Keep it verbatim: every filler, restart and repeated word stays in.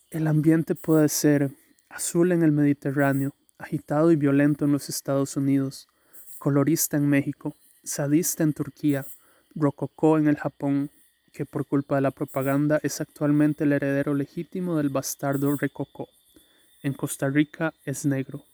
El ambiente puede ser azul en el Mediterráneo, agitado y violento en los Estados Unidos, colorista en México, sadista en Turquía, rococó en el Japón, que por culpa de la propaganda es actualmente el heredero legítimo del bastardo rococó. En Costa Rica es negro.